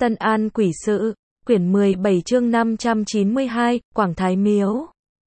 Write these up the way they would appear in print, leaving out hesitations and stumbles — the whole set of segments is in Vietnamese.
Tân An Quỷ Sự, quyển 17 chương 592, Quảng Thái Miếu.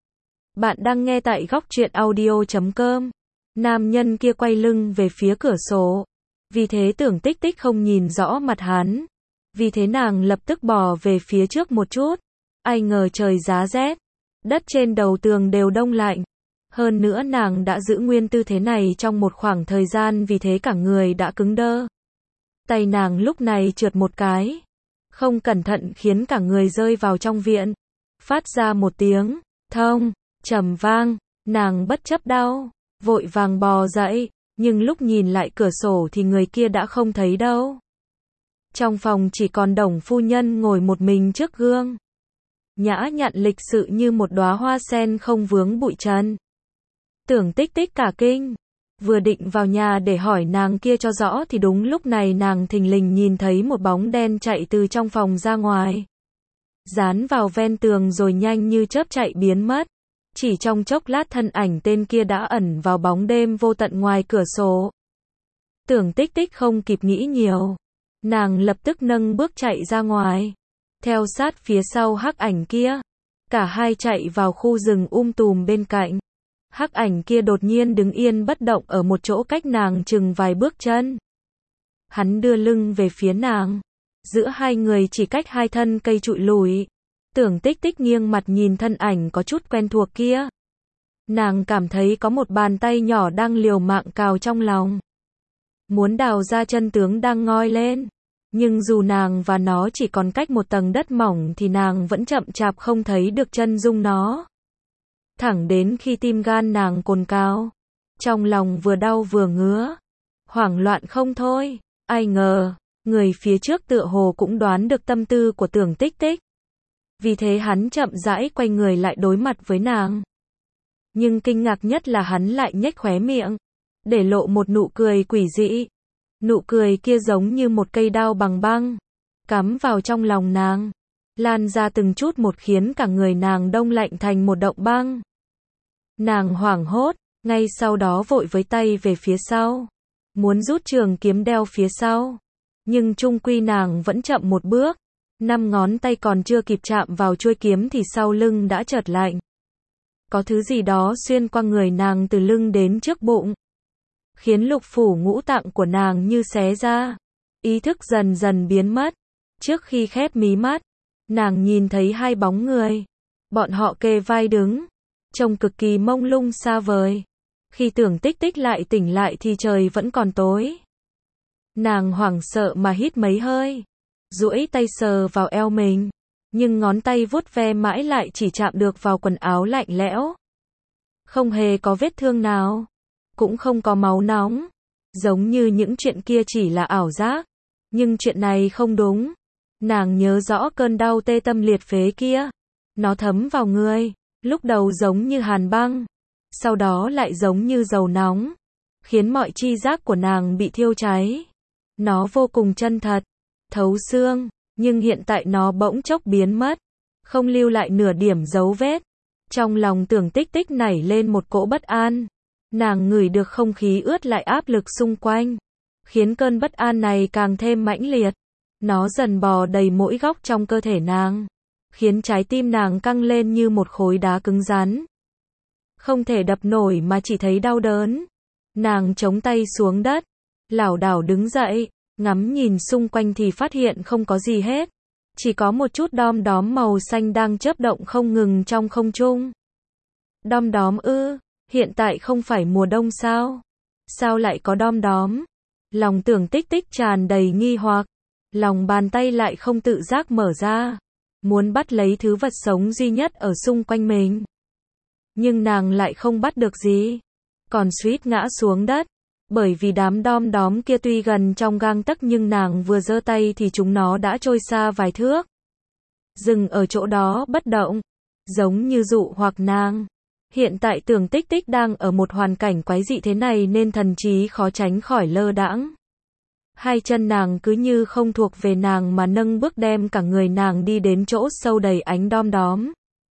Bạn đang nghe tại góc truyện audio.com. Nam nhân kia quay lưng về phía cửa sổ. Vì thế Tưởng Tích Tích không nhìn rõ mặt hắn. Vì thế nàng lập tức bò về phía trước một chút. Ai ngờ trời giá rét. Đất trên đầu tường đều đông lạnh. Hơn nữa nàng đã giữ nguyên tư thế này trong một khoảng thời gian, vì thế cả người đã cứng đơ. Tay nàng lúc này trượt một cái. Không cẩn thận khiến cả người rơi vào trong viện. Phát ra một tiếng thông trầm vang. Nàng bất chấp đau, vội vàng bò dậy. Nhưng lúc nhìn lại cửa sổ thì người kia đã không thấy đâu. Trong phòng chỉ còn Đồng phu nhân ngồi một mình trước gương. Nhã nhặn lịch sự như một đóa hoa sen không vướng bụi trần. Tưởng Tích Tích cả kinh. Vừa định vào nhà để hỏi nàng kia cho rõ thì đúng lúc này nàng thình lình nhìn thấy một bóng đen chạy từ trong phòng ra ngoài. Dán vào ven tường rồi nhanh như chớp chạy biến mất. Chỉ trong chốc lát thân ảnh tên kia đã ẩn vào bóng đêm vô tận ngoài cửa sổ. Tưởng Tích Tích không kịp nghĩ nhiều. Nàng lập tức nâng bước chạy ra ngoài. Theo sát phía sau hắc ảnh kia. Cả hai chạy vào khu rừng tùm bên cạnh. Hắc ảnh kia đột nhiên đứng yên bất động ở một chỗ cách nàng chừng vài bước chân. Hắn đưa lưng về phía nàng. Giữa hai người chỉ cách hai thân cây trụi lùi. Tưởng Tích Tích nghiêng mặt nhìn thân ảnh có chút quen thuộc kia. Nàng cảm thấy có một bàn tay nhỏ đang liều mạng cào trong lòng. Muốn đào ra chân tướng đang ngoi lên. Nhưng dù nàng và nó chỉ còn cách một tầng đất mỏng thì nàng vẫn chậm chạp không thấy được chân dung nó. Thẳng đến khi tim gan nàng cồn cào. Trong lòng vừa đau vừa ngứa. Hoảng loạn không thôi. Ai ngờ, người phía trước tựa hồ cũng đoán được tâm tư của Tưởng Tích Tích. Vì thế hắn chậm rãi quay người lại đối mặt với nàng. Nhưng kinh ngạc nhất là hắn lại nhếch khóe miệng. Để lộ một nụ cười quỷ dị. Nụ cười kia giống như một cây đao bằng băng. Cắm vào trong lòng nàng. Lan ra từng chút một khiến cả người nàng đông lạnh thành một động băng. Nàng hoảng hốt, ngay sau đó vội với tay về phía sau. Muốn rút trường kiếm đeo phía sau. Nhưng chung quy nàng vẫn chậm một bước. 5 ngón tay còn chưa kịp chạm vào chuôi kiếm thì sau lưng đã chợt lạnh. Có thứ gì đó xuyên qua người nàng từ lưng đến trước bụng. Khiến lục phủ ngũ tạng của nàng như xé ra. Ý thức dần dần biến mất. Trước khi khép mí mắt, nàng nhìn thấy hai bóng người. Bọn họ kề vai đứng. Trông cực kỳ mông lung xa vời. Khi Tưởng Tích Tích lại tỉnh lại thì trời vẫn còn tối. Nàng hoảng sợ mà hít mấy hơi. Duỗi tay sờ vào eo mình. Nhưng ngón tay vuốt ve mãi lại chỉ chạm được vào quần áo lạnh lẽo. Không hề có vết thương nào. Cũng không có máu nóng. Giống như những chuyện kia chỉ là ảo giác. Nhưng chuyện này không đúng. Nàng nhớ rõ cơn đau tê tâm liệt phế kia. Nó thấm vào người. Lúc đầu giống như hàn băng. Sau đó lại giống như dầu nóng. Khiến mọi chi giác của nàng bị thiêu cháy. Nó vô cùng chân thật. Thấu xương. Nhưng hiện tại nó bỗng chốc biến mất. Không lưu lại nửa điểm dấu vết. Trong lòng Tưởng Tích Tích nảy lên một cỗ bất an. Nàng ngửi được không khí ướt lại áp lực xung quanh. Khiến cơn bất an này càng thêm mãnh liệt. Nó dần bò đầy mỗi góc trong cơ thể nàng. Khiến trái tim nàng căng lên như một khối đá cứng rắn. Không thể đập nổi mà chỉ thấy đau đớn. Nàng chống tay xuống đất. Lảo đảo đứng dậy. Ngắm nhìn xung quanh thì phát hiện không có gì hết. Chỉ có một chút đom đóm màu xanh đang chớp động không ngừng trong không trung. Đom đóm ư? Hiện tại không phải mùa đông sao? Sao lại có đom đóm? Lòng Tưởng Tích Tích tràn đầy nghi hoặc. Lòng bàn tay lại không tự giác mở ra. Muốn bắt lấy thứ vật sống duy nhất ở xung quanh mình. Nhưng nàng lại không bắt được gì. Còn suýt ngã xuống đất. Bởi vì đám đom đóm kia tuy gần trong gang tấc nhưng nàng vừa giơ tay thì chúng nó đã trôi xa vài thước. Dừng ở chỗ đó bất động. Giống như dụ hoặc nàng. Hiện tại Tưởng Tích Tích đang ở một hoàn cảnh quái dị thế này nên thần trí khó tránh khỏi lơ đãng. Hai chân nàng cứ như không thuộc về nàng mà nâng bước đem cả người nàng đi đến chỗ sâu đầy ánh đom đóm.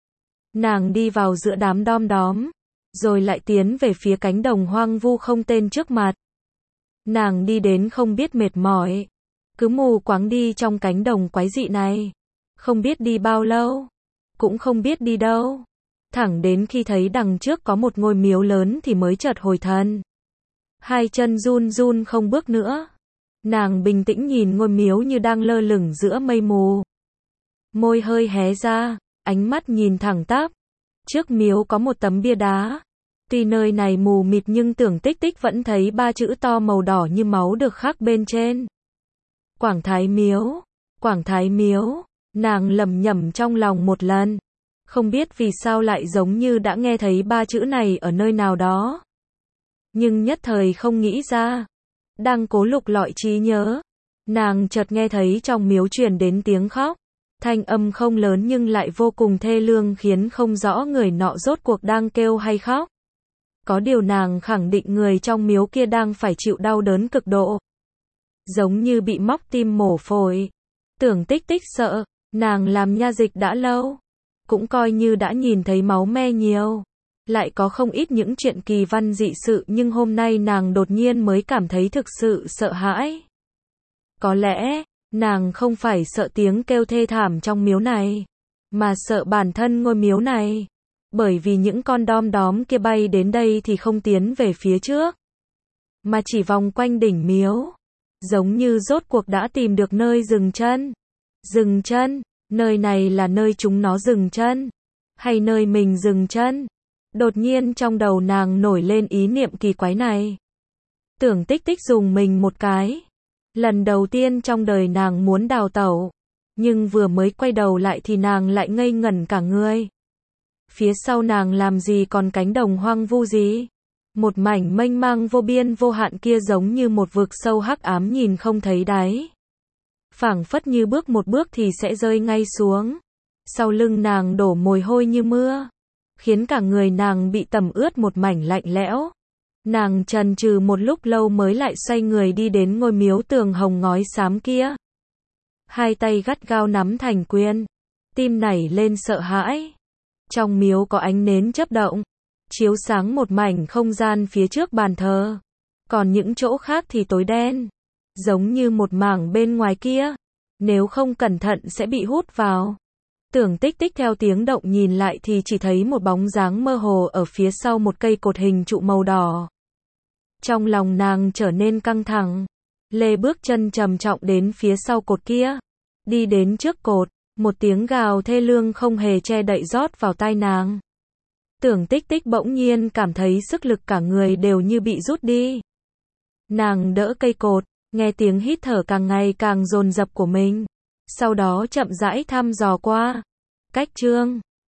Nàng đi vào giữa đám đom đóm. Rồi lại tiến về phía cánh đồng hoang vu không tên trước mặt. Nàng đi đến không biết mệt mỏi. cứ mù quáng đi trong cánh đồng quái dị này. Không biết đi bao lâu, cũng không biết đi đâu. Thẳng đến khi thấy đằng trước có một ngôi miếu lớn thì mới chợt hồi thần. Hai chân run run không bước nữa. Nàng bình tĩnh nhìn ngôi miếu như đang lơ lửng giữa mây mù. Môi hơi hé ra, ánh mắt nhìn thẳng tắp. Trước miếu có một tấm bia đá. Tuy nơi này mù mịt nhưng Tưởng Tích Tích vẫn thấy 3 chữ to màu đỏ như máu được khắc bên trên. Quảng Thái Miếu, Quảng Thái Miếu, nàng lẩm nhẩm trong lòng một lần. Không biết vì sao lại giống như đã nghe thấy 3 chữ này ở nơi nào đó. Nhưng nhất thời không nghĩ ra. Đang cố lục lọi trí nhớ, nàng chợt nghe thấy trong miếu truyền đến tiếng khóc. Thanh âm không lớn nhưng lại vô cùng thê lương khiến không rõ người nọ rốt cuộc đang kêu hay khóc. Có điều nàng khẳng định người trong miếu kia đang phải chịu đau đớn cực độ. Giống như bị móc tim mổ phổi. Tưởng Tích Tích sợ, nàng làm nha dịch đã lâu. Cũng coi như đã nhìn thấy máu me nhiều. Lại có không ít những chuyện kỳ văn dị sự nhưng hôm nay nàng đột nhiên mới cảm thấy thực sự sợ hãi. Có lẽ, nàng không phải sợ tiếng kêu thê thảm trong miếu này, mà sợ bản thân ngôi miếu này. Bởi vì những con đom đóm kia bay đến đây thì không tiến về phía trước, mà chỉ vòng quanh đỉnh miếu. Giống như rốt cuộc đã tìm được nơi dừng chân. Dừng chân, nơi này là nơi chúng nó dừng chân, hay nơi mình dừng chân? Đột nhiên trong đầu nàng nổi lên ý niệm kỳ quái này. Tưởng Tích Tích dùng mình một cái. Lần đầu tiên trong đời nàng muốn đào tẩu, nhưng vừa mới quay đầu lại thì nàng lại ngây ngẩn cả người. Phía sau nàng làm gì còn cánh đồng hoang vu gì? Một mảnh mênh mang vô biên vô hạn kia giống như một vực sâu hắc ám nhìn không thấy đáy. Phảng phất như bước một bước thì sẽ rơi ngay xuống. Sau lưng nàng đổ mồ hôi như mưa, khiến cả người nàng bị tẩm ướt một mảnh lạnh lẽo. Nàng chần chừ một lúc lâu mới lại xoay người đi đến ngôi miếu tường hồng ngói xám kia. Hai tay gắt gao nắm thành quyền, tim nảy lên sợ hãi. Trong miếu có ánh nến chớp động, chiếu sáng một mảnh không gian phía trước bàn thờ. Còn những chỗ khác thì tối đen, giống như một mảng bên ngoài kia, nếu không cẩn thận sẽ bị hút vào. Tưởng Tích Tích theo tiếng động nhìn lại thì chỉ thấy một bóng dáng mơ hồ ở phía sau một cây cột hình trụ màu đỏ. Trong lòng nàng trở nên căng thẳng, lê bước chân trầm trọng đến phía sau cột kia. Đi đến trước cột, một tiếng gào thê lương không hề che đậy rót vào tai nàng. Tưởng Tích Tích bỗng nhiên cảm thấy sức lực cả người đều như bị rút đi. Nàng đỡ cây cột, nghe tiếng hít thở càng ngày càng dồn dập của mình. Sau đó chậm rãi thăm dò qua. Cách chương